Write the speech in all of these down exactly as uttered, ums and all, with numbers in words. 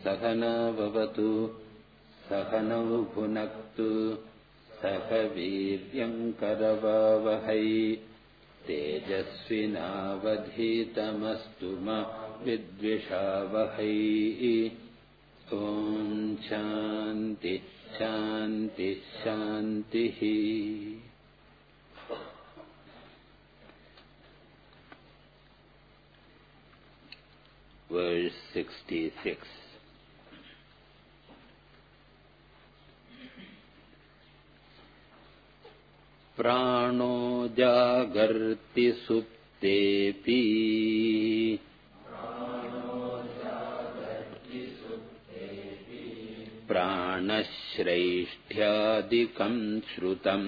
Sahana Bhavatu Sahana Bhunaktu Saha Viryam Karavavahai Tejasvinavadhitamastu ma vidvishavahai. Om Shanti Shanti Shanti. Verse sixty-six. Prano jagarti suptepi pranashreishthyadikam shrutam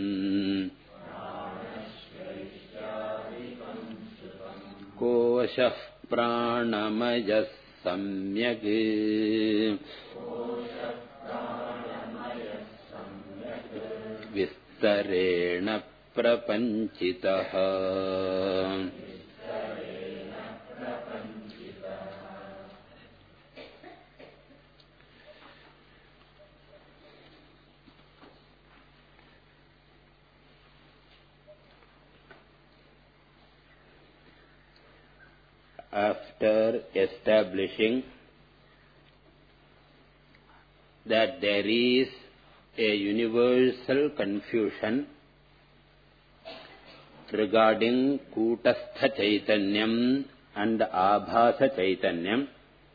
koshah pranamayas samyak vistarena prapanchitaha. After establishing that there is a universal confusion regarding Kutastha Chaitanyam and Abhasa Chaitanyam,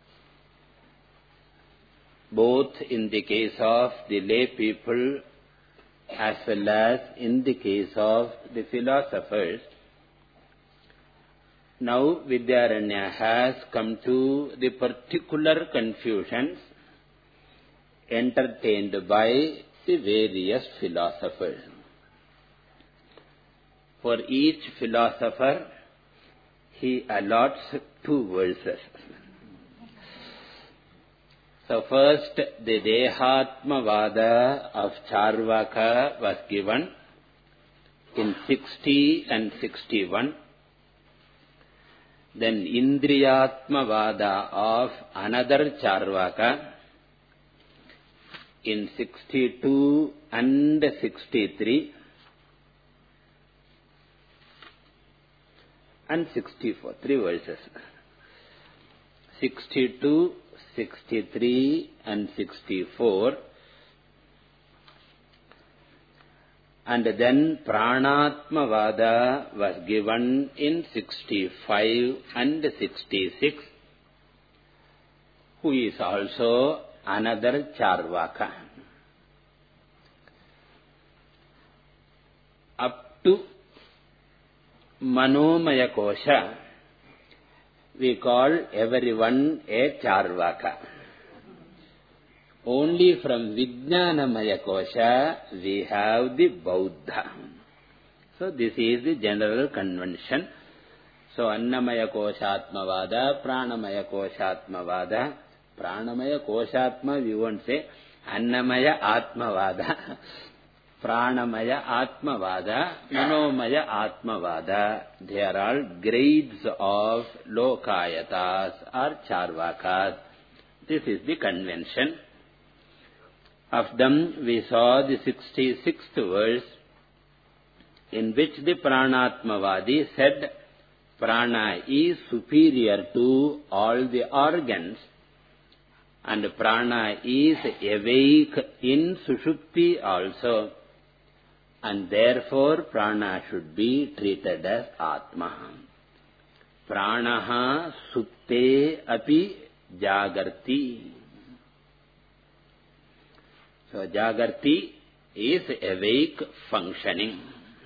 both in the case of the lay people as well as in the case of the philosophers, now Vidyaranya has come to the particular confusions entertained by the various philosophers. For each philosopher, he allots two verses. So first, the Dehatmavada of Charvaka was given in sixty and sixty-one. Then Indriyatmavada of another Charvaka in sixty-two and sixty-three and sixty-four, three verses. sixty-two, sixty-three and sixty-four. And then Pranatmavada was given in sixty-five and sixty-six, who is also another Charvaka. Up to Manomaya Kosha, we call everyone a Charvaka. Only from Vijnanamaya Kosha we have the Bauddha. So this is the general convention. So Annamaya Koshatmavada, Pranamaya Koshatmavada. Pranamaya Koshatma we won't say. Annamaya Atmavada. Pranamaya Atmavada. Manomaya Atmavada. They are all grades of Lokayatas or Charvakas. This is the convention. Of them, we saw the sixty-sixth verse, in which the Pranatmavadi said, Prana is superior to all the organs, and Prana is awake in Sushupti also, and therefore Prana should be treated as Atma. Pranaha sutte api jagarti. So, Jagarti is awake functioning.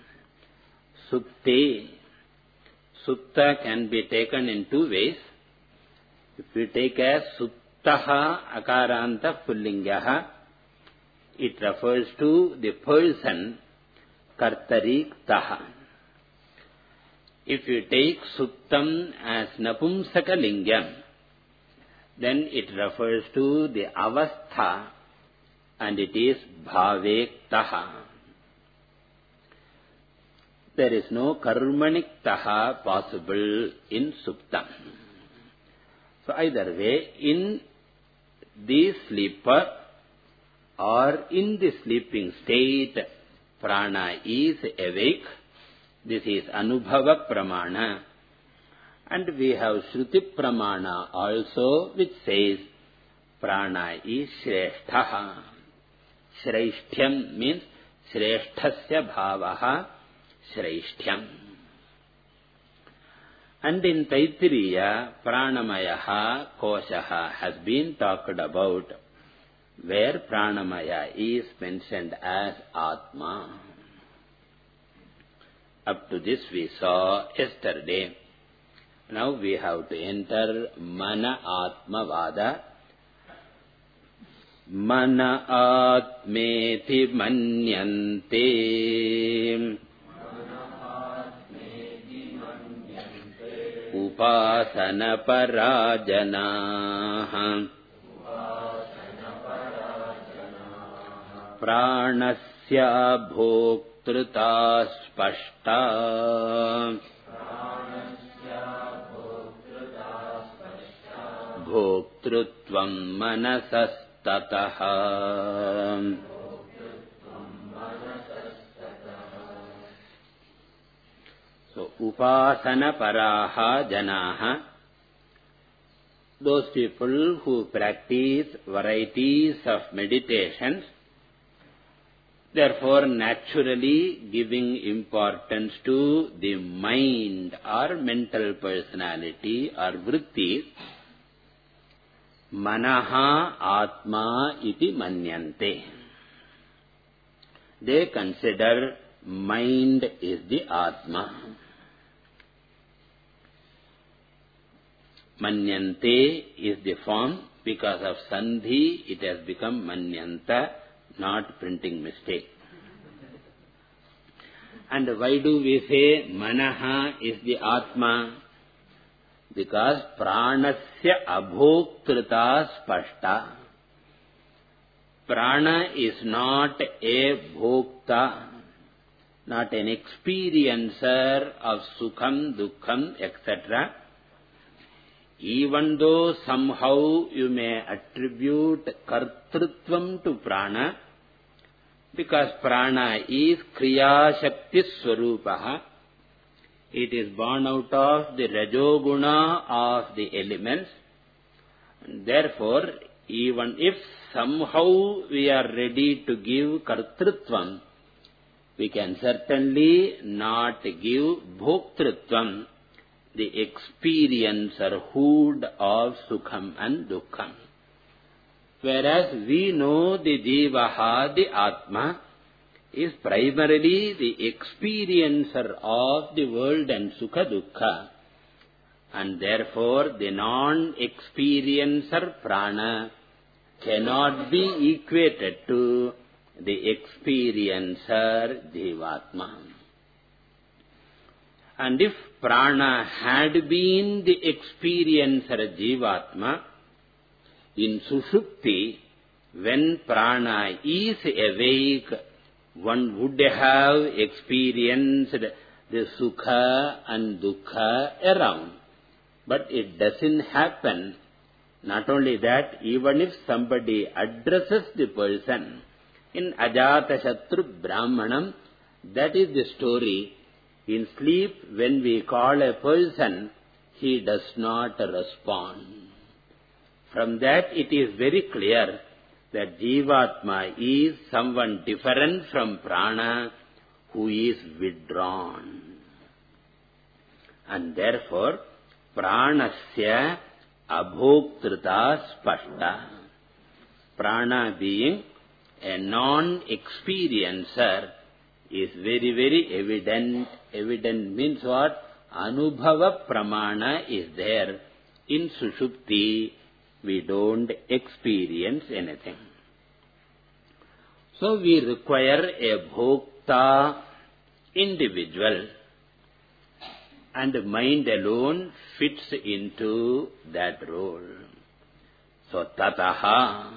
Sutte. Sutta can be taken in two ways. If we take as Suttaha Akaranta Pullingaha, it refers to the person Kartari Taha. If you take Suttam as Napumsaka Lingam, then it refers to the Avastha, and it is Bhavektaha. There is no Karmaniktaha possible in Suptam. So either way, in the sleeper or in the sleeping state, prana is awake. This is Anubhava Pramana. And we have Shruti Pramana also, which says prana is Shresthaha. Shreshtham means Shreshthasya Bhavaha Shreshtham. And in Taittiriya, Pranamayaha Koshaha has been talked about, where Pranamaya is mentioned as Atma. Up to this we saw yesterday. Now we have to enter Mana Atma Vada. Mana Atmeti Manyante Upasana Parajanaha Pranasya Bhoktruta Spashta Bhoktrutvam Manasastataha. So, Upasana Paraha Janaha, those people who practice varieties of meditations, therefore naturally giving importance to the mind or mental personality or vrittis, Manaha Atma iti manyante. They consider mind is the Atma. Manyante is the form. Because of Sandhi, it has become Manyanta, not printing mistake. And why do we say Manaha is the Atma? Because Pranasya Abhoktrita Spashta. Prana is not a Bhokta, not an experiencer of Sukham, Dukkham, et cetera. Even though somehow you may attribute Kartrutvam to Prana, because Prana is Kriya Shakti Swarupaha, it is born out of the Rajoguna of the elements. Therefore, even if somehow we are ready to give Kartrutvam, we can certainly not give Bhoktrutvam, the experiencerhood of Sukham and Dukkham. Whereas we know the Jivaha, the Atma, is primarily the experiencer of the world and Sukha Dukkha, and therefore the non-experiencer Prana cannot be equated to the experiencer Jivatma. And if Prana had been the experiencer Jivatma, in Sushupti, when Prana is awake, one would have experienced the Sukha and Dukkha around. But it doesn't happen. Not only that, even if somebody addresses the person in Ajatashatru Brahmanam, that is the story. In sleep, when we call a person, he does not respond. From that, it is very clear that Jivatma is someone different from Prana who is withdrawn. And therefore, Pranasya Abhoktrita Spashta. Prana being a non-experiencer is very, very evident. Evident means what? Anubhava Pramana is there. In Sushupti, we don't experience anything. So we require a Bhokta individual, and mind alone fits into that role. So Tataha.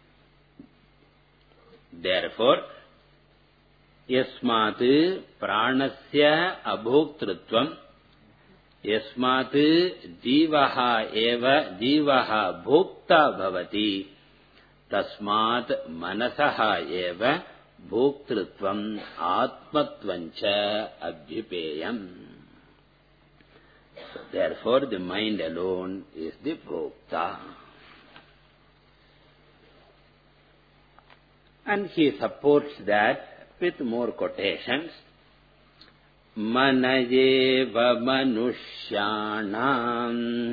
Therefore, Yasmat Pranasya Abhoktrutvam Yasmat Jivaha eva Jivaha Bhokta Bhavati tasmat manasaha eva bhoktritvam atmatvancha abhipeyam. So therefore the mind alone is the bhokta. And he supports that with more quotations. Manayeva manushyanam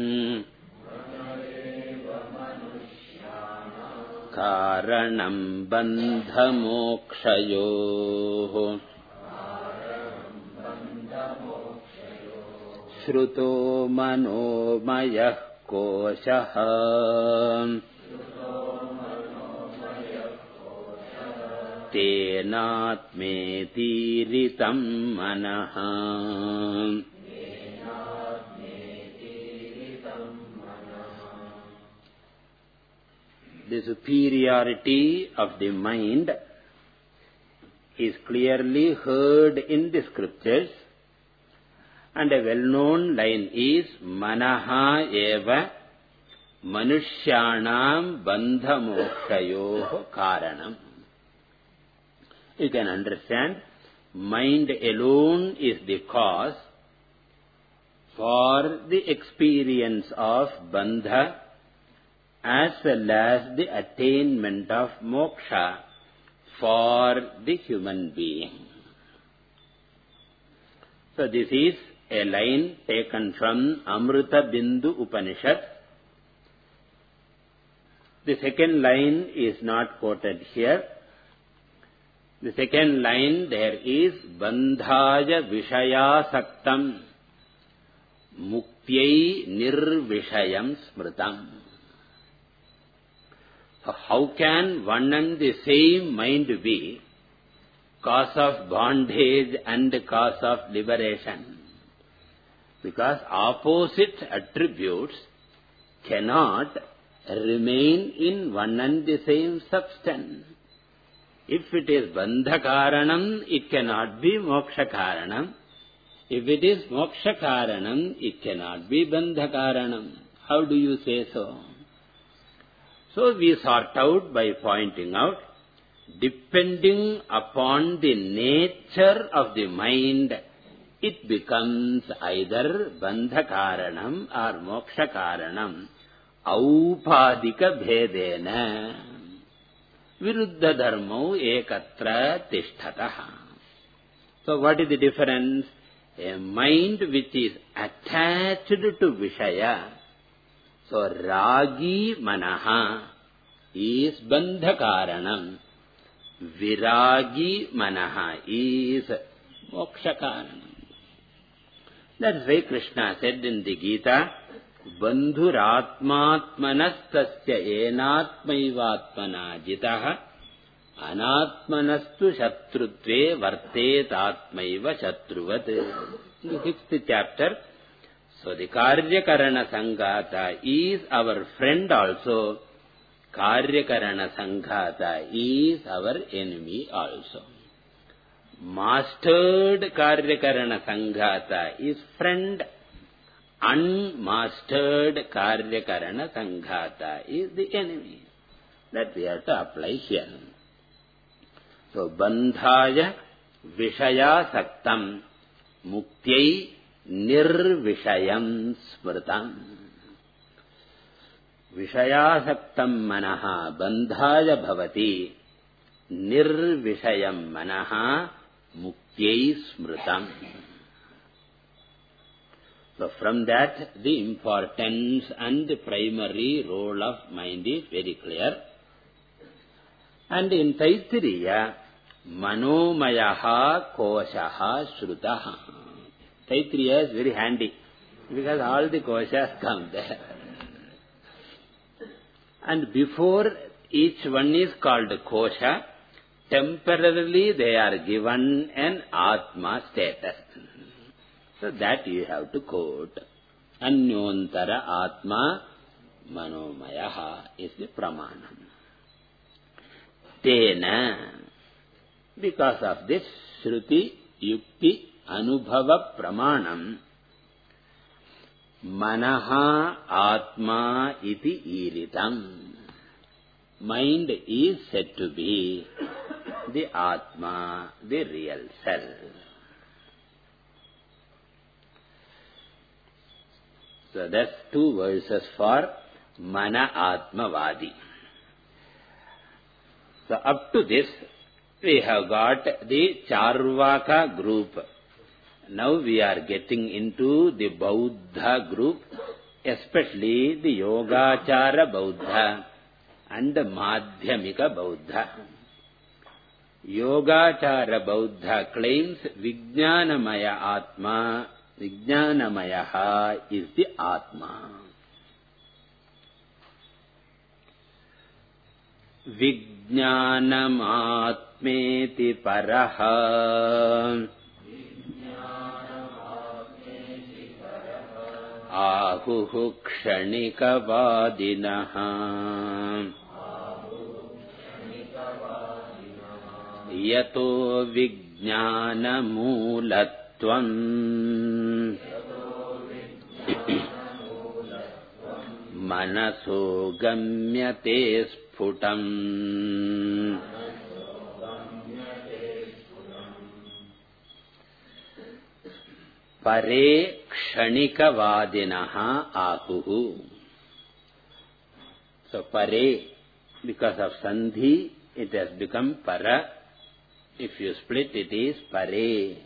karanam bandha mokshayoh shruto manomayah koshah tenatmetiritam manaha. The superiority of the mind is clearly heard in the scriptures, and a well-known line is manaha eva manushyanam bandha mokshayoh karanam. You can understand, mind alone is the cause for the experience of bandha as well as the attainment of moksha for the human being. So this is a line taken from Amrita Bindu Upanishad. The second line is not quoted here. The second line there is bandhaya vishayasaktam muktyai nirvishayam smritam. So how can one and the same mind be cause of bondage and cause of liberation? Because opposite attributes cannot remain in one and the same substance. If it is bandha karanam, it cannot be moksha karanam. If it is moksha karanam, it cannot be bandha karanam. How do you say so? So we sort out by pointing out, depending upon the nature of the mind, it becomes either bandha karanam or moksha karanam, aupadika bhedena. Viruddha dharmau ekatra tishtataha. So what is the difference? A mind which is attached to Vishaya, so ragi manaha is bandha karanam, viragi manaha is moksha karanam. That's why Krishna said in the Gita, bandhuratmatmanastasya enatmaivatmana jitaha anatmanastu shatrutve vartetatmaiva shatruvat. In the sixth chapter, so the karyakarana sanghata is our friend also, karyakarana sanghata is our enemy also. Mastered karyakarana sanghata is friend, unmastered karyakarana sanghata is the enemy. That we have to apply here. So, bandhaya vishaya saktam muktyai nirvishayam smritam. Vishaya saktam manaha bandhaya bhavati nirvishayam manaha muktyai smritam. So from that, the importance and the primary role of mind is very clear. And in Taittiriya, Manomayaha Koshaha Shrutaha. Taittiriya is very handy, because all the koshas come there. And before each one is called kosha, temporarily they are given an Atma status. So that you have to quote. Anyontara Atma Manomayaha is the pramanam. Tena, because of this Shruti, Yukti, Anubhava Pramanam, Manaha Atma iti iritam. mind is said to be the Atma, the real self. So that's two verses for Mana Atma Vadi. So up to this, we have got the Charvaka group. Now we are getting into the Bauddha group, especially the Yogachara Bauddha and the Madhyamika Bauddha. Yogachara Bauddha claims Vijnanamaya Atma, Vijnanamayaha is the Atma. Vijnanamatmeti paraha ahuhu kshanikavadinaha yato vijnanamulatvam manaso gamyate sputam. Pare kshanikavadinaha ahuhu. So pare, because of sandhi, it has become para. If you split, it is pare.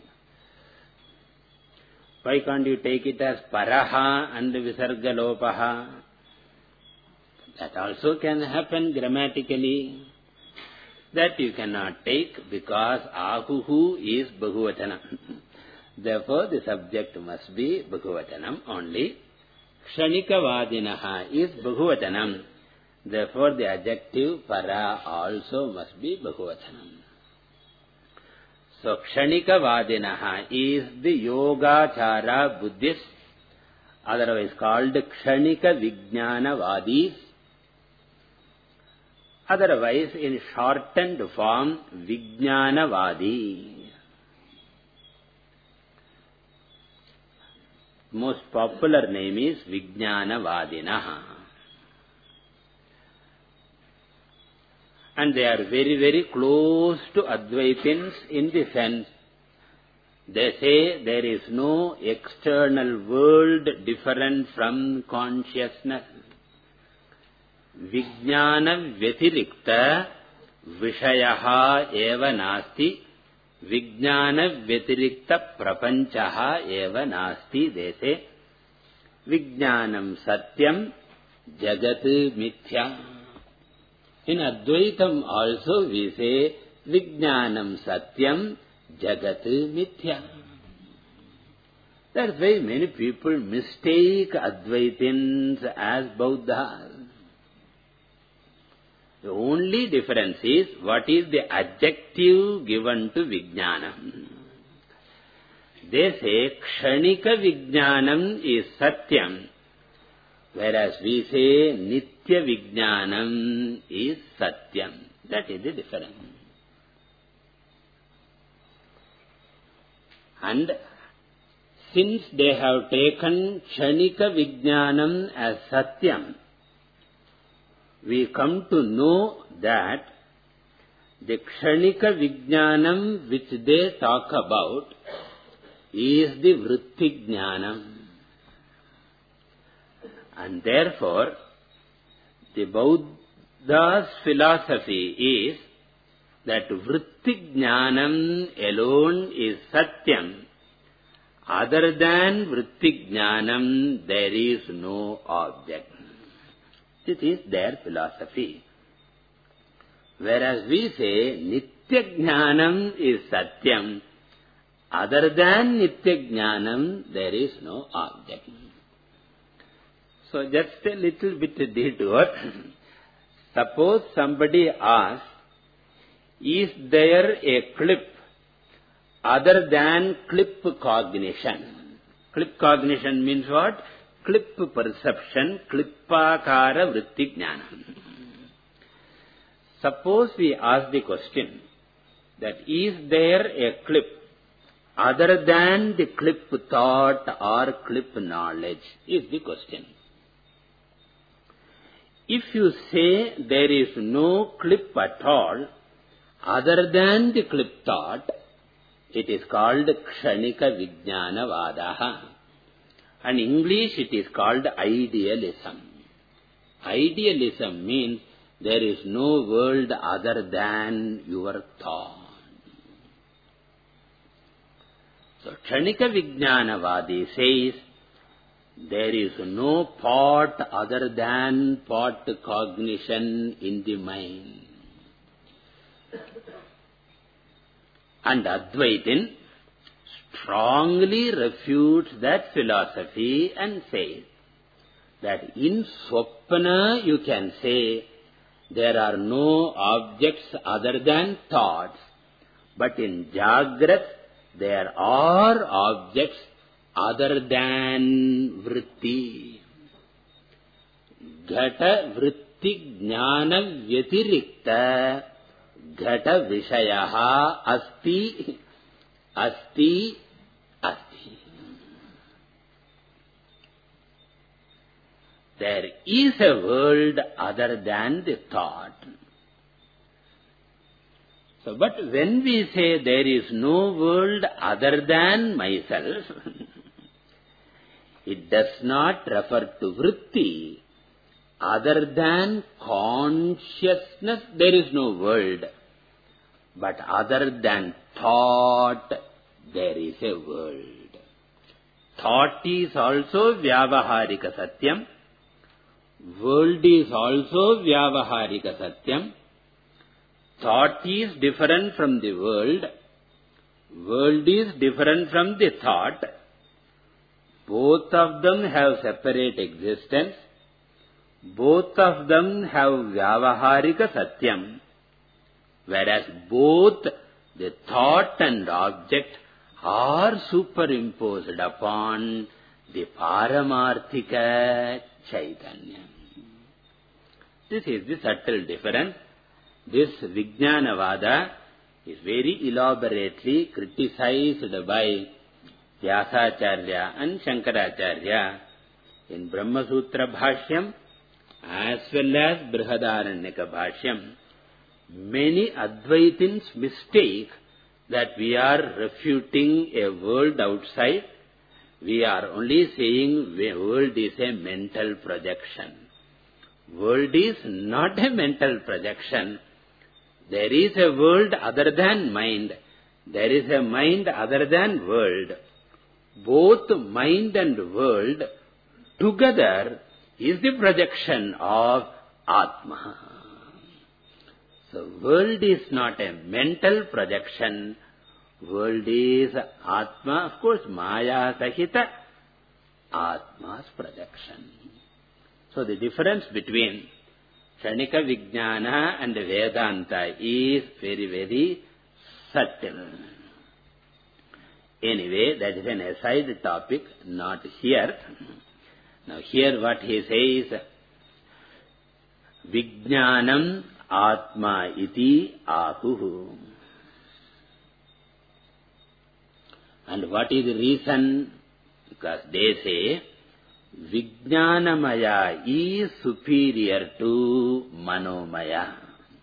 Why can't you take it as paraha and visarga lopaha? That also can happen grammatically. That you cannot take because ahuhu is Bhahuvatanam. Therefore, the subject must be Bhahuvatanam only. Kshanikavadinaha is Bhahuvatanam. Therefore, the adjective para also must be Bhahuvatanam. So, Kshanikavadinaha is the Yogachara Buddhists, otherwise called Kshanika Vijnanavadis, otherwise in shortened form Vijnanavadi. Most popular name is Vijnanavadinaha. And they are very, very close to Advaitins in the sense, they say there is no external world different from consciousness. Vijnana Vyatirikta Vishayaha eva nasti, Vijnana Vyatirikta Prapanchaha eva nasti. They say, Vijnanam Satyam Jagat Mithya. In Advaitam also we say, Vijnanam Satyam Jagat Mithya. That's why many people mistake Advaitins as Bauddhas. The only difference is what is the adjective given to Vijnanam. They say Kshanika Vijnanam is Satyam, whereas we say Nitya Vijnanam is Satyam. That is the difference. And since they have taken Kshanika Vijnanam as Satyam, we come to know that the Kshanika Vijnanam which they talk about is the Vritti Jnanam. And therefore, the Buddha's philosophy is that Vritti Jnanam alone is Satyam. Other than Vritti Jnanam, there is no object. This is their philosophy. Whereas we say Nitya Jnanam is Satyam. Other than Nitya Jnanam, there is no object. So just a little bit detour. Suppose somebody asks, is there a clip other than clip cognition? Clip cognition means what? Clip perception, klippakara vritti jnanam. Suppose we ask the question that is there a clip other than the clip thought or clip knowledge is the question. If you say there is no clip at all, other than the clip thought, it is called Kshanika Vijnanavadaha. And in English it is called idealism. Idealism means there is no world other than your thought. So Kshanika Vijnanavadi says there is no part other than part cognition in the mind. And Advaitin strongly refutes that philosophy and says that in Swapna you can say there are no objects other than thoughts, but in Jagrat there are objects other than vritti. Ghata vritti jnana vyatirikta ghata vishayaha asti asti asti. There is a world other than the thought. So, but when we say there is no world other than myself, it does not refer to vritti. Other than consciousness, there is no world. But other than thought, there is a world. Thought is also Vyavaharika Satyam. World is also Vyavaharika Satyam. Thought is different from the world. World is different from the thought. Both of them have separate existence. Both of them have Vyavaharika Satyam. Whereas both the thought and object are superimposed upon the Paramarthika Chaitanya. This is the subtle difference. This Vijnanavada is very elaborately criticized by Vyasacharya and Shankaracharya in Brahma Sutra Bhashyam as well as Brihadaranyaka Bhashyam. Many Advaitins mistake that we are refuting a world outside. We are only saying the world is a mental projection. World is not a mental projection. There is a world other than mind. There is a mind other than world. Both mind and world together is the projection of Atma. So world is not a mental projection. World is Atma, of course, Maya Sahita, Atma's projection. So the difference between Kshanika Vijnana and Vedanta is very, very subtle. Anyway, that is an aside topic, not here. Now here what he says, Vijnanam Atma iti ahuhu. And what is the reason? Because they say, Vijnanamaya is superior to Manomaya.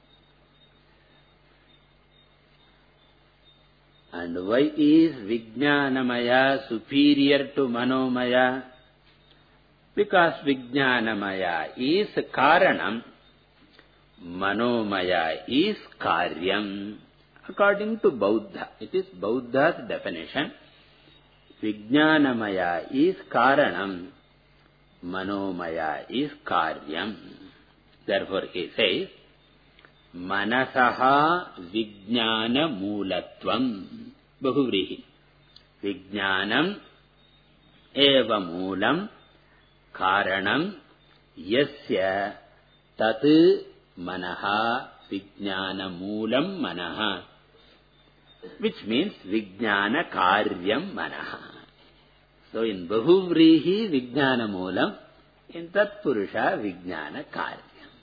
And why is Vijnanamaya superior to Manomaya? Because Vijnanamaya is Karanam, Manomaya is Karyam. According to Buddha, it is Buddha's definition. Vijnanamaya is Karanam, Manomaya is Karyam. Therefore he says, Manasaha Vijnana Moolatvam Bahuvrihi. Vijnanam eva Moolam Karanam Yasya Tat Manaha Vijnana Moolam Manaha. Which means Vijnana Karyam Manaha. So in Bahuvrihi Vijnana Moolam, in Tat Purusha Vijnana Karyam.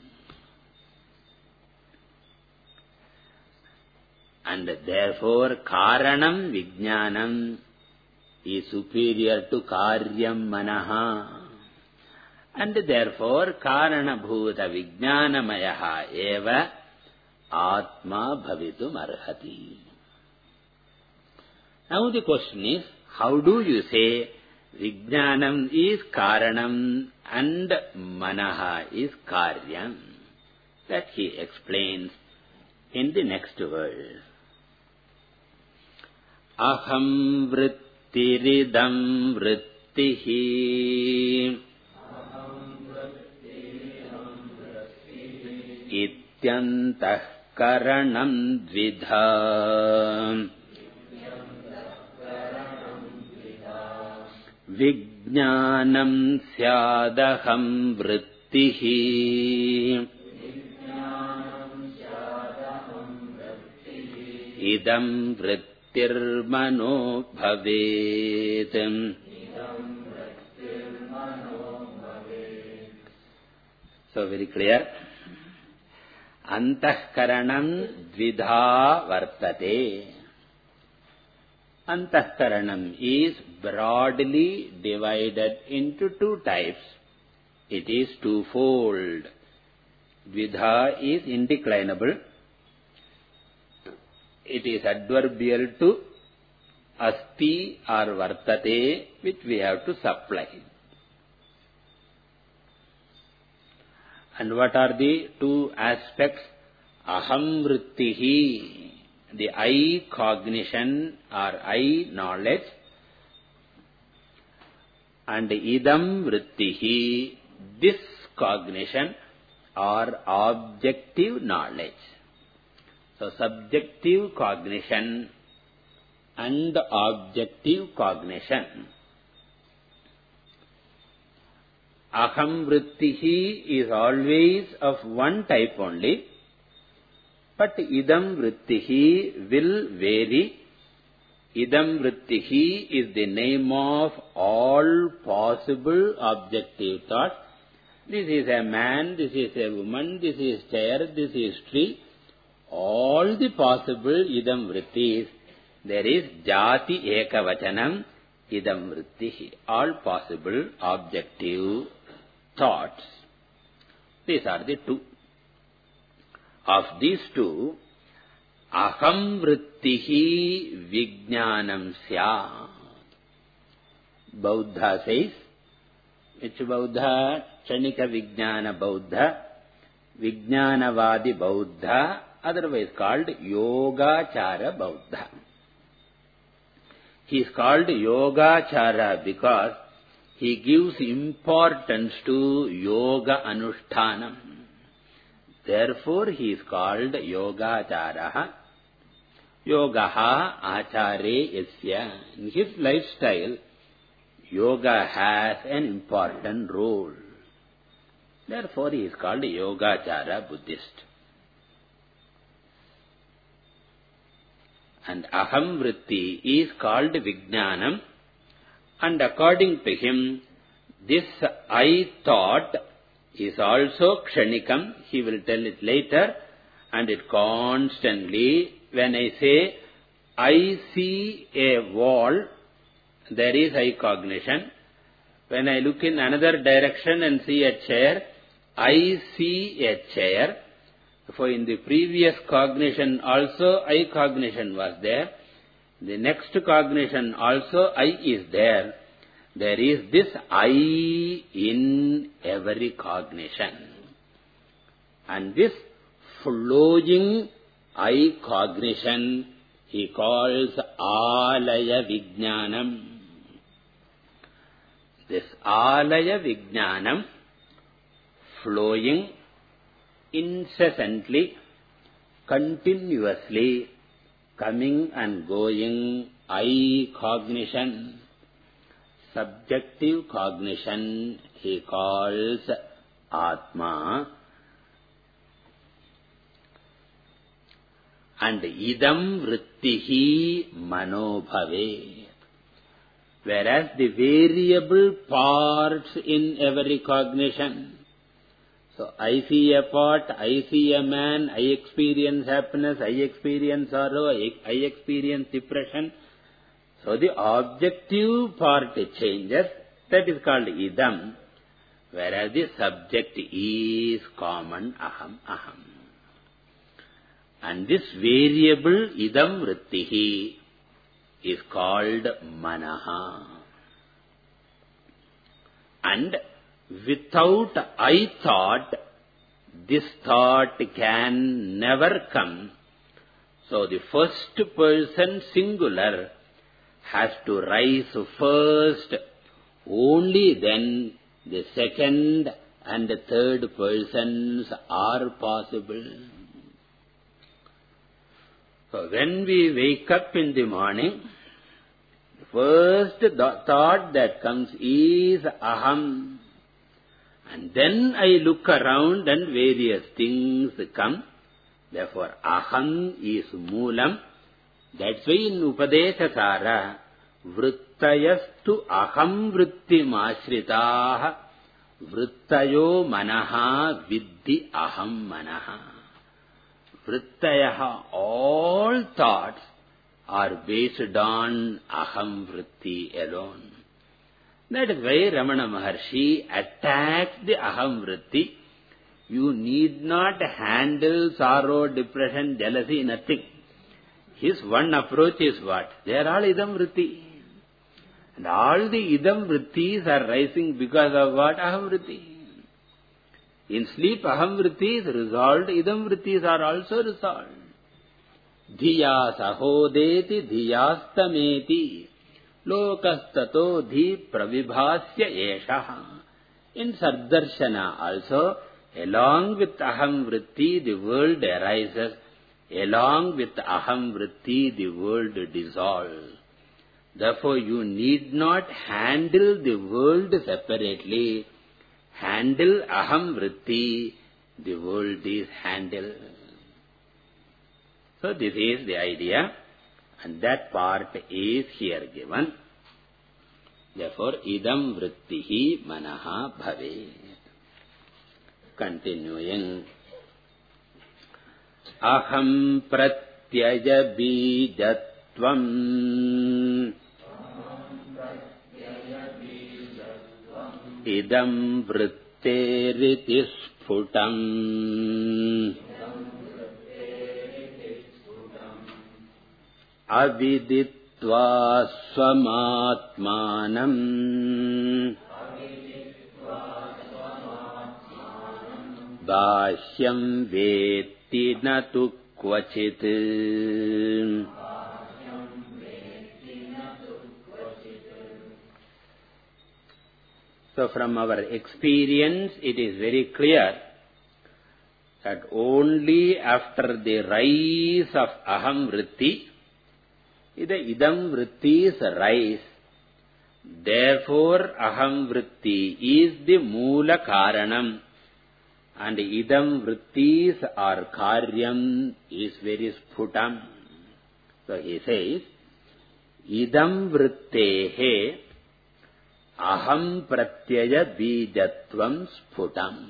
And therefore Karanam Vijnanam is superior to Karyam Manaha. And therefore, Karana Bhuta Vijnanamayaha eva Atma Bhavitum Arhati. Now the question is, how do you say Vijnanam is Karanam and Manaha is Karyam? That he explains in the next verse. Aham vrittiridam vrittihi ityantah karanam dvidha vijnanam syadaham vrittihi idam vrittirmano bhavet. So very clear. Antahkaranam dvidha vartate. Antahkaranam is broadly divided into two types. It is twofold. Dvidha is indeclinable. It is adverbial to asti or vartate, which we have to supply. And what are the two aspects? Aham vrittihi, the I cognition or I knowledge, and idam vrittihi, this cognition or objective knowledge. So, subjective cognition and objective cognition. Aham vrittihi is always of one type only, but idam vrittihi will vary. Idam vrittihi is the name of all possible objective thoughts. This is a man, this is a woman, this is chair, this is tree. All the possible idam vrittis, there is jati ekavachanam idam vrittihi. All possible objective thoughts. These are the two. Of these two, aham vrittihi vijnanam syat. Buddha says, which Buddha? Chanika Vijnana Buddha, Vijnanavadi Buddha, otherwise called Yogachara Buddha. He is called Yogachara because he gives importance to Yoga Anushtanam. Therefore, he is called Yogachara. Yogaha Achare Yasya. In his lifestyle, Yoga has an important role. Therefore, he is called Yogachara Buddhist. And aham vritti is called Vijnanam, and according to him, this I thought is also kshanikam. He will tell it later, and it constantly, when I say I see a wall, there is I cognition. When I look in another direction and see a chair, I see a chair. For in the previous cognition also I cognition was there. The next cognition also I is there. There is this I in every cognition. And this flowing I cognition he calls Alaya Vijnanam. This Alaya Vijnanam, flowing incessantly, continuously, coming and going, I cognition, subjective cognition, he calls Atma. And idam vrittihi manobhave. Whereas the variable parts in every cognition, so I see a pot, I see a man, I experience happiness, I experience sorrow, I, I experience depression. So the objective part changes, that is called idam. whereas the subject is common aham, aham. And this variable idam vrittihi is called manaha. And without I thought, this thought can never come. So the first person singular has to rise first, only then the second and the third persons are possible. So when we wake up in the morning, the first thought that comes is aham. And then I look around and various things come. Therefore, aham is moolam. That's why in Upadesasara, vrittayastu aham vrittim ashritaha, vrittayo manaha vidhi aham manaha. Vrittayaha, all thoughts are based on aham vritti alone. That is why Ramana Maharshi attacks the aham vritti. You need not handle sorrow, depression, jealousy, nothing. His one approach is what? They are all idam vritti. And all the idam vrittis are rising because of what? Aham vritti. In sleep, aham vritti is resolved, idam vrittis are also resolved. Dhiya sahodeti dhiyastameti lokastato dhi pravibhasya eshaha. In Sardarshana also, along with aham vritti, the world arises. Along with aham vritti, the world dissolves. Therefore, you need not handle the world separately. Handle aham vritti, the world is handled. So this is the idea, and that part is here given. Therefore, idam vrittihi manaha bhavet. Continuing. Aham pratyaya bijatvam idam vritteriti sphutam aviditva swamatmanam bāhyam vetti natu kvachit. So from our experience, it is very clear that only after the rise of aham vritti, the idam vrittis rise. Therefore, aham vritti is the moola karanam. And idam vrittis or karyam is very sphutam. So he says, idam vrittehe aham pratyaya bijatvam sphutam.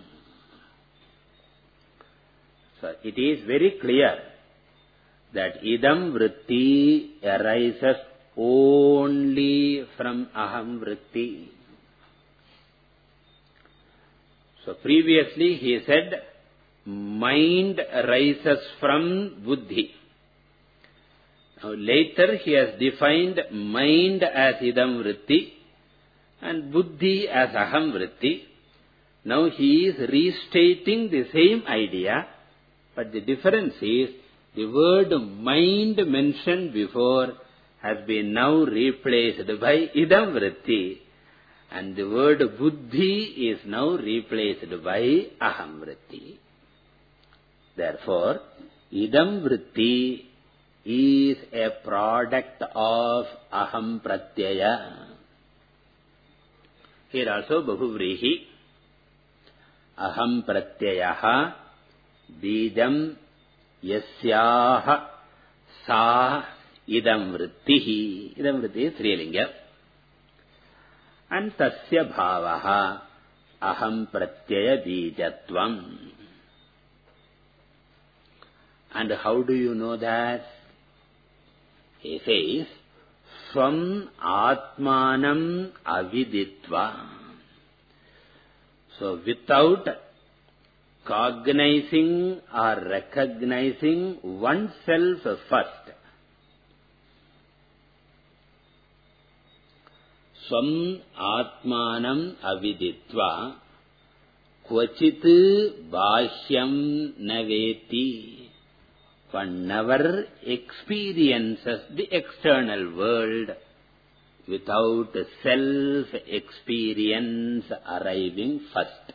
So it is very clear that idam vritti arises only from aham vritti. So previously he said, mind rises from buddhi. Now later he has defined mind as idam vritti and buddhi as aham vritti. Now he is restating the same idea, but the difference is the word mind mentioned before has been now replaced by idam vritti. And the word buddhi is now replaced by aham vritti. Therefore, idam vritti is a product of aham pratyaya. Here also bahuvrihi. Aham pratyayaha bijam yasyaha sa idam vrittihi. Idam vritti is strilinga. And tasya bhavaha aham pratyaya bijatvam. And how do you know that? He says, swam atmanam aviditva. So without cognizing or recognizing oneself first, swam atmanam aviditva kvachit bhashyam naveti. One never experiences the external world without self-experience arriving first.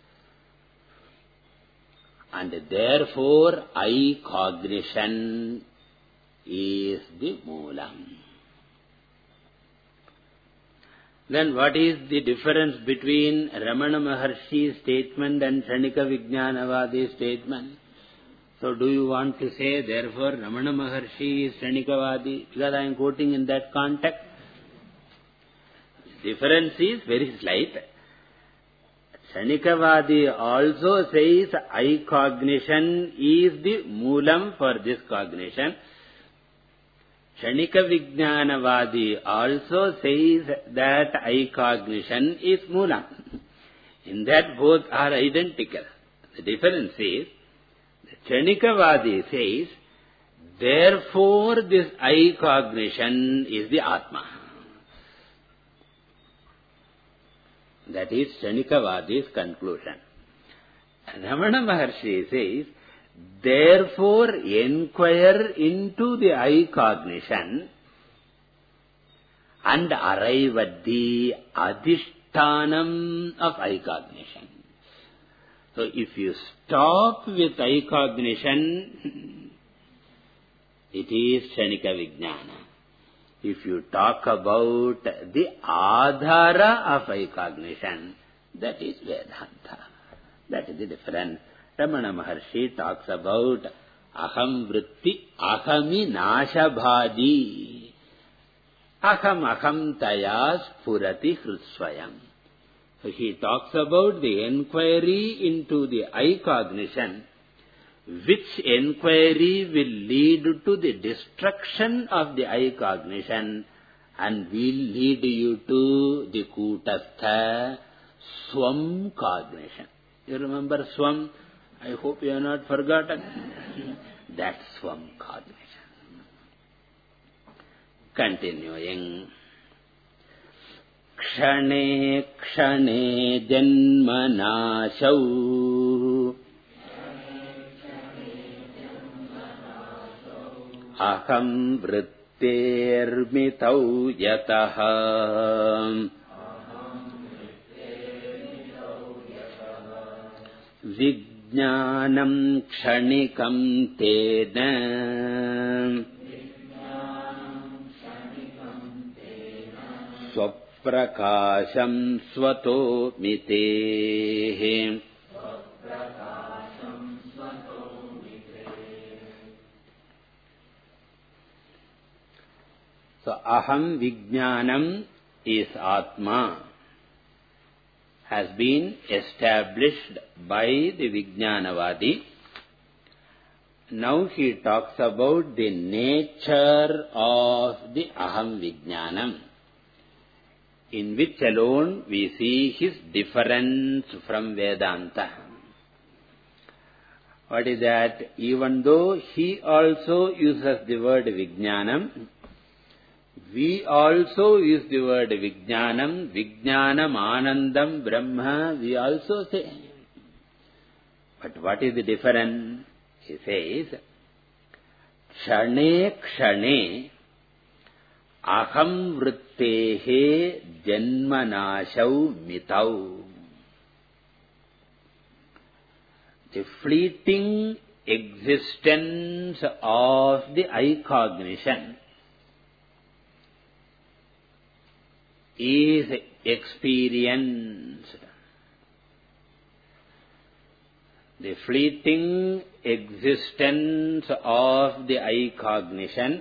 And therefore, I cognition is the moolam. Then what is the difference between Ramana Maharshi's statement and Kshanika Vijnanavadi statement? So do you want to say, therefore, Ramana Maharshi is Kshanikavadi? Because I am quoting in that context. The difference is very slight. Kshanikavadi also says, I cognition is the moolam for this cognition. Kshanika Vijnanavadi also says that I cognition is moolam. In that both are identical. The difference is, Kshanikavadi says, therefore this I cognition is the Atma. That is Kshanikavadi's conclusion. Ramana Maharshi says, therefore inquire into the I cognition and arrive at the adhishtanam of I cognition. So if you stop with I cognition, it is Kshanika Vijnana. If you talk about the adhara of I cognition, that is Vedanta. That is the difference. Ramana Maharshi talks about aham vritti ahami nashabhadi. Aham aham taya spurati hrutsvayam. So he talks about the enquiry into the I cognition, which enquiry will lead to the destruction of the I cognition and will lead you to the kutastha swam cognition. You remember swam? I hope you have not forgotten. That swam cognition. Continuing. Kshane kshane janmanashau aham vrittermitau yataha vijnanam kshanikam tena prakasham svato mitehe. So aham vijnanam is Atma, has been established by the Vijnanavadi. Now he talks about the nature of the aham vijnanam, in which alone we see his difference from Vedanta. What is that? Even though he also uses the word Vijnanam, we also use the word Vijnanam, Vijnanam, Anandam, Brahma, we also say. But what is the difference? He says, Kshane Kshane aham vrittehe janmanashau mitau. The fleeting existence of the I cognition is experienced. The fleeting existence of the I cognition,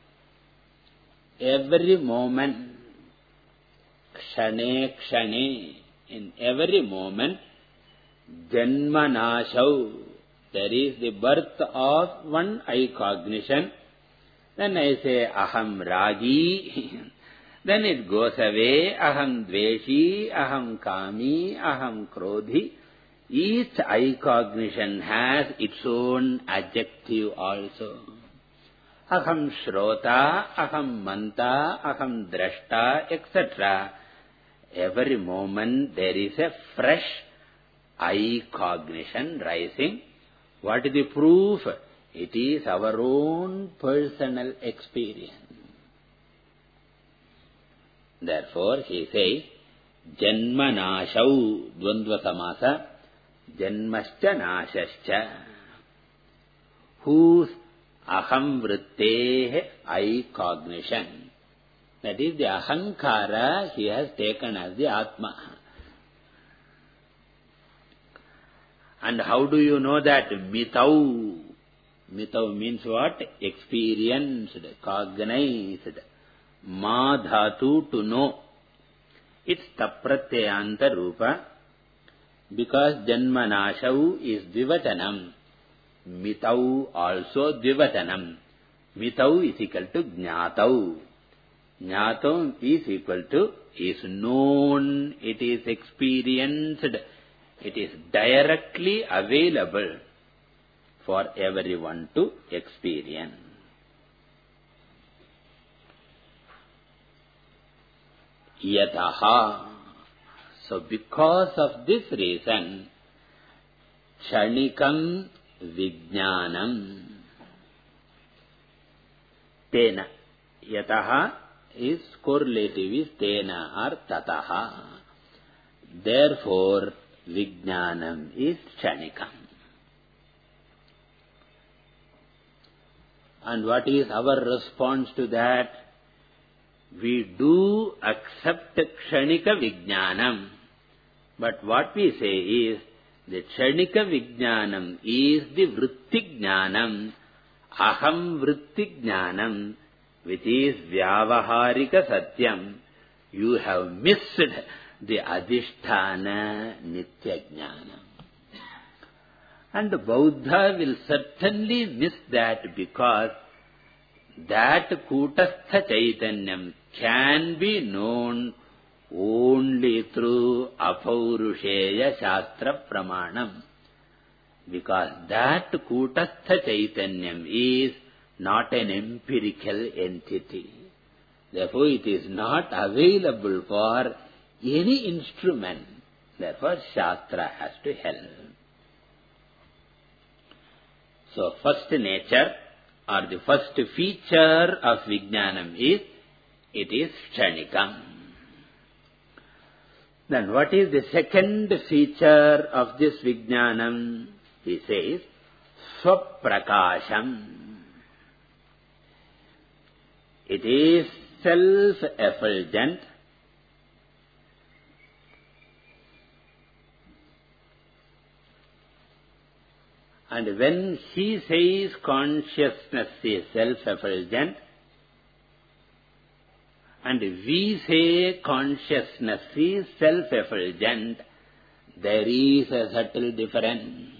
every moment, kshane kshane, in every moment, janmanashau, there is the birth of one I cognition. Then I say aham ragi, then it goes away. Aham dveshi, aham kami, aham krodhi. Each I cognition has its own adjective also. Aham shrota, aham manta, aham drashta, et cetera. Every moment there is a fresh I cognition rising. What is the proof? It is our own personal experience. Therefore, he says, Janma nashau dvandva samasa, Janmascha nashascha. Whose aham vrittehe I cognition. That is the ahankara he has taken as the Atma. And how do you know that? Mitau. Mitau means what? Experienced, cognized. Ma dhatu, to know. It's tapratyayanta rupa. Because janmanashau is dvivatanam. Mitau also dvivatanam. Mitau is equal to jnatau. Jnatau is equal to is known, it is experienced, it is directly available for everyone to experience. Yataha. So because of this reason, Kshanikam Vijnanam. Tena. Yataha is correlative is Tena or Tataha. Therefore, Vijnanam is Kshanikam. And what is our response to that? We do accept Kshanika Vijnanam. But what we say is, the Kshanika Vijnanam is the Vritti Jnanam, Aham Vritti Jnanam, which is Vyavaharika Satyam. You have missed the Adhisthana Nitya Jnanam. And the Buddha will certainly miss that, because that Kutastha Chaitanyam can be known only through Apaurusheya Shastra Pramanam. Because that Kutastha Chaitanyam is not an empirical entity. Therefore, it is not available for any instrument. Therefore, Shastra has to help. So, first nature or the first feature of Vijnanam is, it is Kshanikam. Then what is the second feature of this Vijnanam? He says, Swaprakasham. It is self-effulgent. And when he says consciousness is self-effulgent, and we say consciousness is self-effulgent, there is a subtle difference.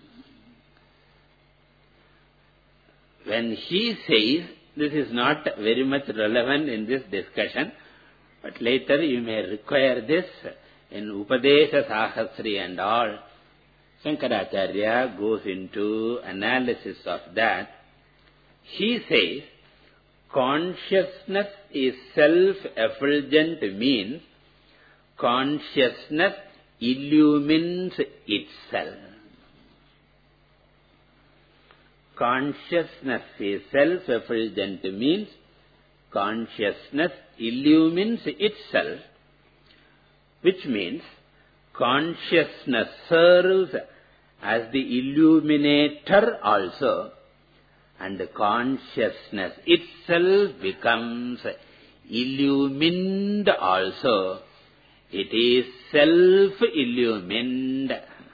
When he says, this is not very much relevant in this discussion, but later you may require this in Upadesha Sahasri and all. Shankaracharya goes into analysis of that. He says, consciousness is self-effulgent means consciousness illumines itself. Consciousness is self-effulgent means consciousness illumines itself, which means consciousness serves as the illuminator also, and consciousness itself becomes illumined also. It is self-illumined.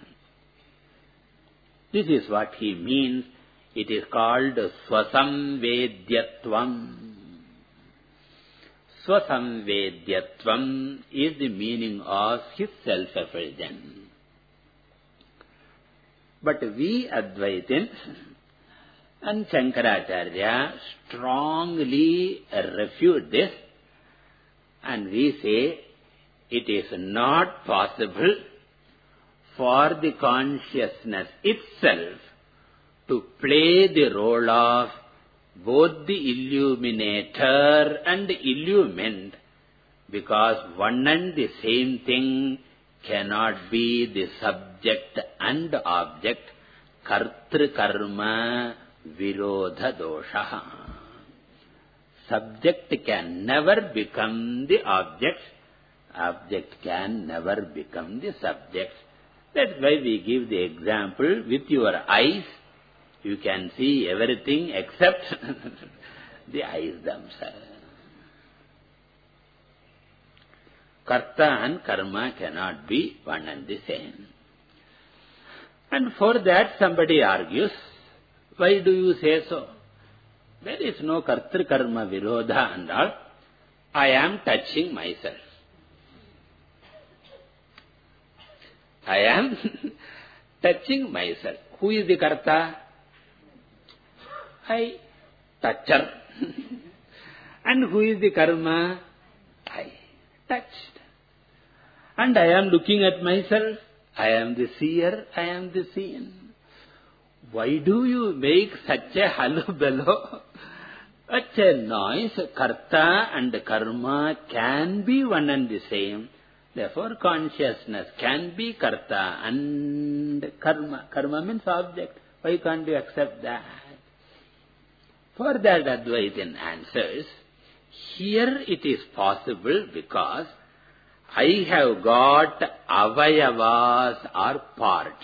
This is what he means. It is called Swasamvedyatvam. Swasamvedyatvam is the meaning of his self-effulgence. But we Advaitins and Shankaracharya strongly refute this, And we say it is not possible for the consciousness itself to play the role of both the illuminator and the illumined, because one and the same thing cannot be the subject and object. Kartru karma virodha dosha. Subject can never become the object. Object can never become the subject. That's why we give the example. With your eyes, you can see everything except the eyes themselves. Karta and karma cannot be one and the same. And for that somebody argues, why do you say so? There is no kartru karma virodha and all. I am touching myself. I am touching myself. Who is the karta? I, toucher. And who is the karma? I, touched. And I am looking at myself. I am the seer. I am the seen. Why do you make such a hullabaloo? Such a noise. Karta and karma can be one and the same. Therefore, consciousness can be karta and karma. Karma means object. Why can't you accept that? For that, Advaitin answers, here it is possible because I have got avayavas or parts.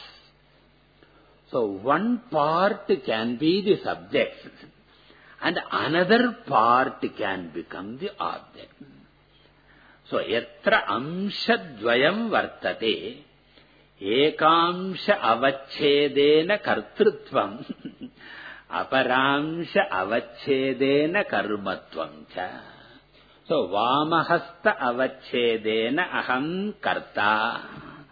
So one part can be the subject and another part can become the object. So, yatra amsha dvayam vartate, ekamsha avachedena kartrutvam, aparamsha avachedena karmatvam cha. So, vamahasta avachedena aham karta,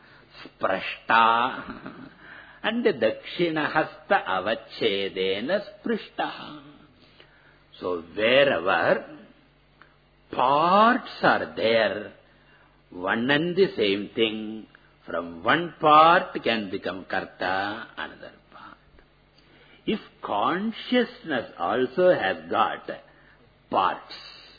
sprashta, and dakshinahasta avachedena sprishta. So, wherever parts are there, one and the same thing, from one part can become karta, another part. If consciousness also has got parts,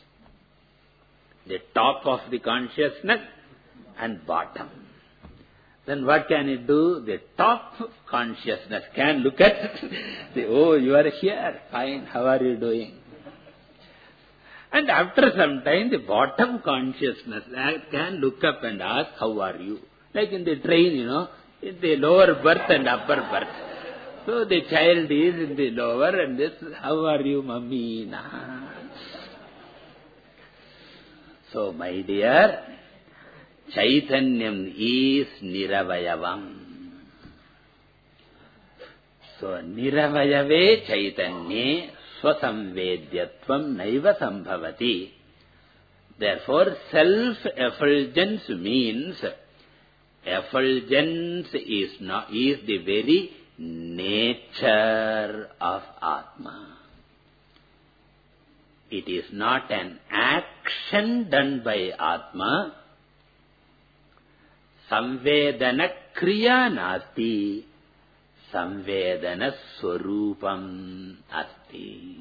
the top of the consciousness and bottom, then what can it do? The top consciousness can look at, say, oh, you are here, fine, how are you doing? And after some time, the bottom consciousness can look up and ask, how are you? Like in the train, you know, in the lower berth and upper berth. So the child is in the lower and this, how are you, mummy? Nah. So, my dear, Chaitanyam is Niravayavam. So, Niravayave Chaitanye Swasamvedyatvam Naiva Sambhavati. Therefore, self-effulgence means effulgence is not is the very nature of Atma. It is not an action done by Atma. Samvedana kriya nasti, samvedana swarupam asti.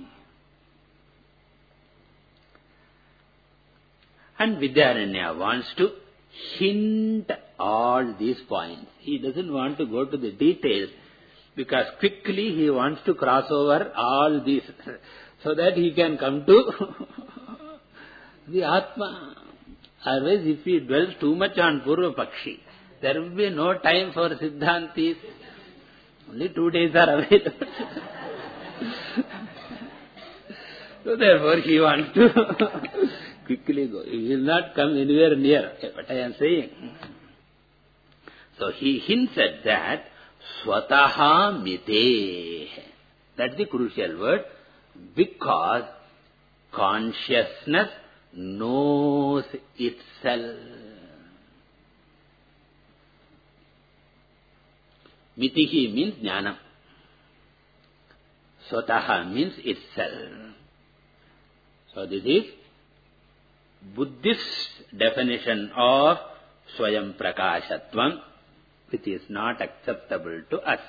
And Vidyaranya wants to hint all these points. He doesn't want to go to the details because quickly he wants to cross over all these so that he can come to the Atma. Otherwise, if he dwells too much on Purva Pakshi, there will be no time for Siddhantis. Only two days are available. So therefore, he wants to quickly go. He will not come anywhere near what I am saying. So he hints at that, swataha mite. That's the crucial word. Because consciousness knows itself. Mitihi means jnana. Swataha means itself. So this is Buddhist definition of Swayam Prakashatvam, which is not acceptable to us.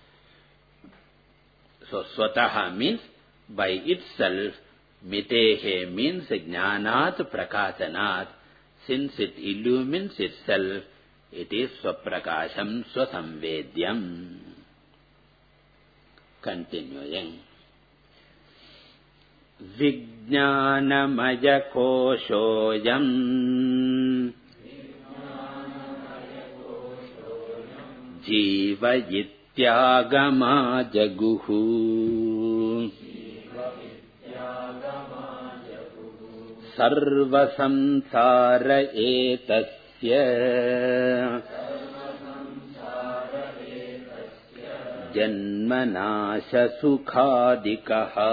So, Swataha means by itself, Mitehe means Jnanat Prakasanat. Since it illumines itself, it is Swaprakasham Swasamvedyam. Continuing. Vijnanamaya koshoyam Jiva yityagama jaguhu Sarva samsara etasya Janmanasha sukhadikaha.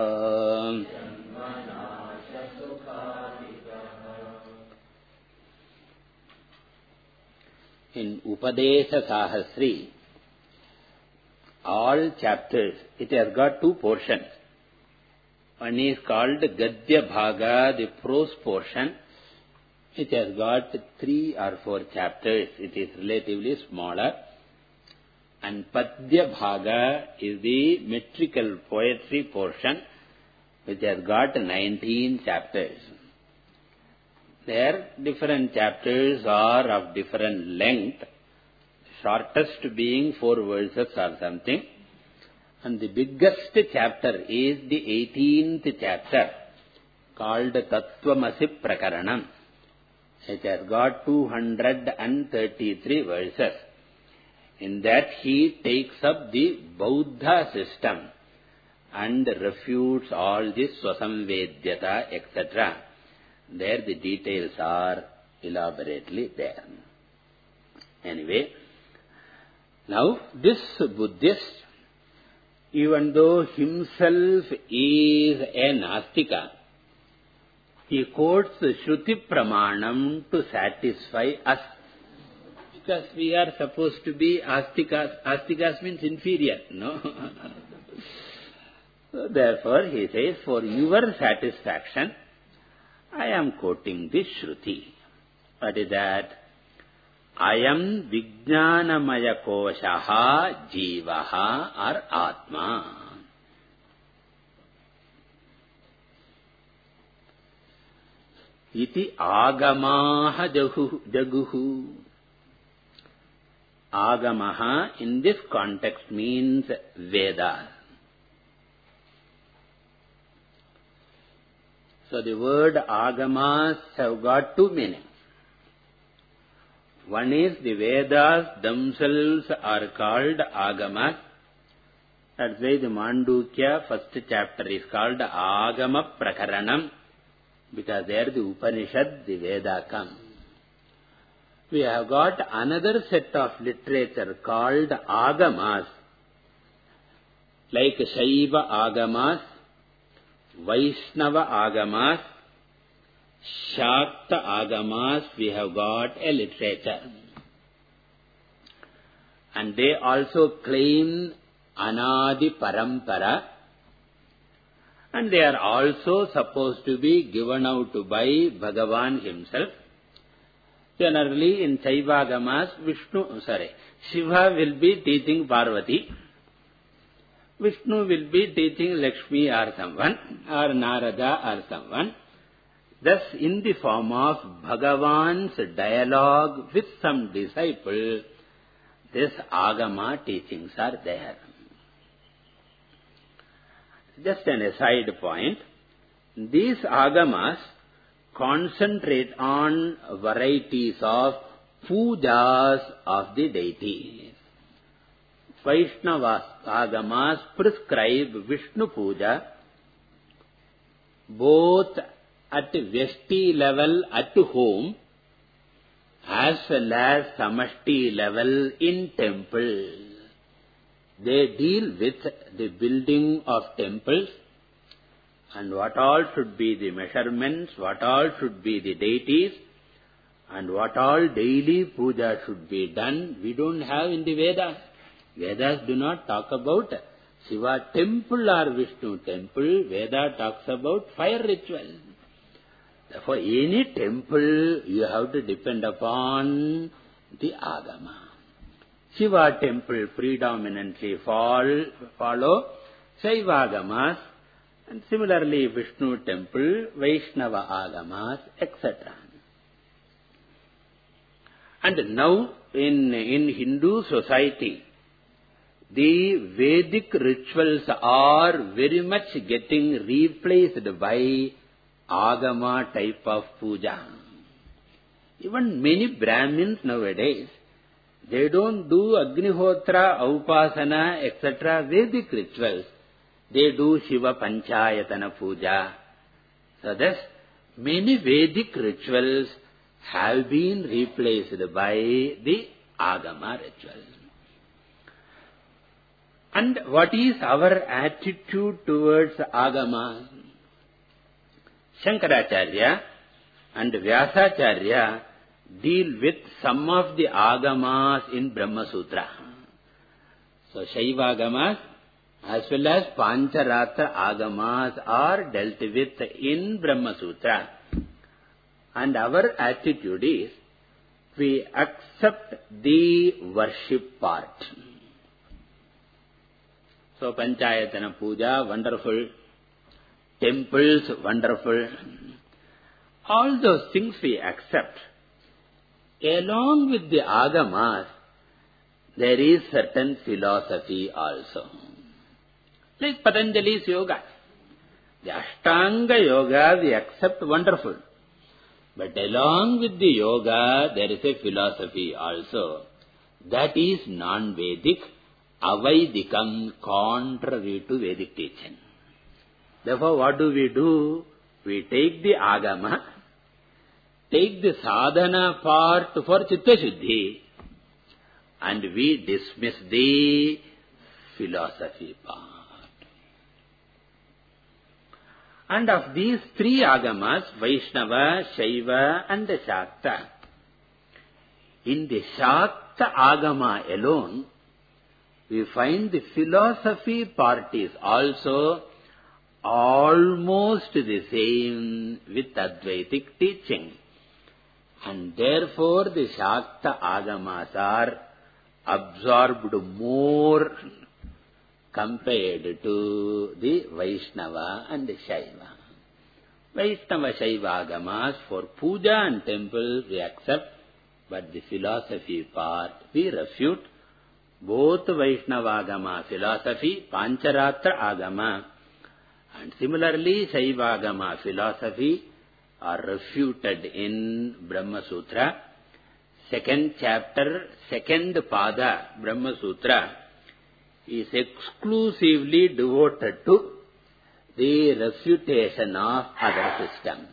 In Upadesha Sahasri, all chapters, it has got two portions. One is called Gadya Bhaga, the prose portion. It has got three or four chapters. It is relatively smaller. And Padya Bhaga is the metrical poetry portion, which has got nineteen chapters. There, different chapters are of different length, shortest being four verses or something. And the biggest chapter is the eighteenth chapter, called Tattvamasi Prakaranam. It has got two hundred thirty-three verses. In that he takes up the Bauddha system and refutes all this Swasamvedyata, et cetera. There the details are elaborately there. Anyway, now this Buddhist, even though himself is a Nastika, he quotes Shruti Pramanam to satisfy us. Because we are supposed to be Astikas. Astikas means inferior, no? So therefore he says, for your satisfaction, I am quoting this Shruti. What is that? Ayam Vijnanamaya Koshaha Jivaha or Atma. Iti Agamaha Jaguhu. Agamaha in this context means Vedas. So the word Agamas have got two meanings. One is the Vedas themselves are called Agamas. That's why the Mandukya first chapter is called Agama Prakaranam, because there the Upanishad, the Veda come. We have got another set of literature called Agamas, like Shaiva Agamas, Vaishnava Agamas, Shakta Agamas. We have got a literature. And they also claim Anadi Parampara, and they are also supposed to be given out by Bhagavan himself. Generally in Shaivagamas, Vishnu, sorry, Shiva will be teaching Parvati, Vishnu will be teaching Lakshmi or someone, or Narada or someone. Thus, in the form of Bhagavan's dialogue with some disciple, this Agama teachings are there. Just an aside point, these Agamas concentrate on varieties of pujas of the deities. Vaishnava Agamas prescribe Vishnu puja both at Vyashti level at home as well as Samashti level in temple. They deal with the building of temples and what all should be the measurements, what all should be the deities, and what all daily puja should be done. We don't have in the Vedas. Vedas do not talk about Shiva temple or Vishnu temple. Veda talks about fire ritual. For any temple, you have to depend upon the Agama. Shiva temple predominantly fall, follow Shaiva Agamas, and similarly Vishnu temple, Vaishnava Agamas, et cetera. And now in, in Hindu society, the Vedic rituals are very much getting replaced by Agama type of puja. Even many Brahmins nowadays, they don't do Agnihotra, Upasana, et cetera Vedic rituals. They do Shiva Panchayatana puja. So thus, many Vedic rituals have been replaced by the Agama rituals. And what is our attitude towards Agama? Shankaracharya and Vyasacharya deal with some of the Agamas in Brahma Sutra. So Shaiva Agamas as well as Pancharatra Agamas are dealt with in Brahma Sutra. And our attitude is, we accept the worship part. So Panchayatana Puja, wonderful. Temples, wonderful. All those things we accept. Along with the Agamas, there is certain philosophy also. Like Patanjali's yoga. The Ashtanga yoga we accept, wonderful. But along with the yoga, there is a philosophy also. That is non-Vedic, Avaidikam, contrary to Vedic teaching. Therefore, what do we do? We take the Agama, take the sadhana part for Chitta Shuddhi, and we dismiss the philosophy part. And of these three Agamas, Vaishnava, Shaiva and Shakta, in the Shakta Agama alone, we find the philosophy part is also almost the same with Advaitic teaching. And therefore the Shakta Agamas are absorbed more compared to the Vaishnava and the Shaiva. Vaishnava Shaiva Agamas for puja and temple we accept, but the philosophy part we refute. Both Vaishnava Agama philosophy, Pancharatra Agama, and similarly Shaiva Agama philosophy are refuted in Brahma Sutra. Second chapter, second pada, Brahma Sutra, is exclusively devoted to the refutation of other systems.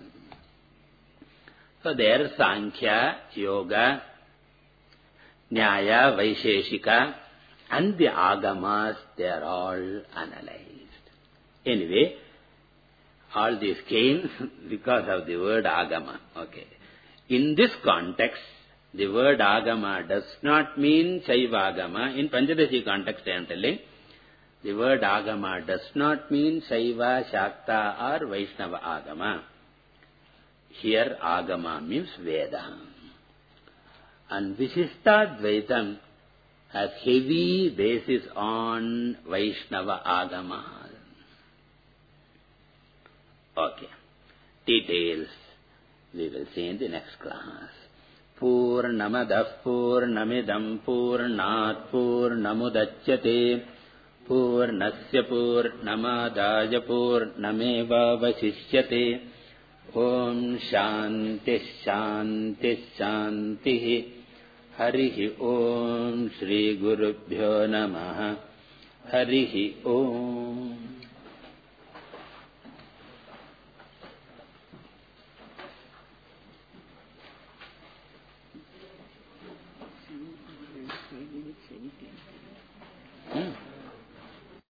So there Sankhya, Yoga, Nyaya, Vaisheshika and the Agamas, they are all analyzed. Anyway, all this came because of the word Agama. Okay. In this context, the word Agama does not mean Shaiva Agama. In Panchadashi context I am telling, the word Agama does not mean Shaiva, Shakta or Vaishnava Agama. Here Agama means Veda. And Vishishtadvaitam has heavy basis on Vaishnava Agama. Okay. Details we will see in the next class. Purnamadah Purnamidam Purnat Purnamudachyate Purnasya Purnamadaya Purnameva Vasishyate. Om Shanti Shanti Shanti. Harihi Om Shri Gurubhyo Namaha. Harihi Om.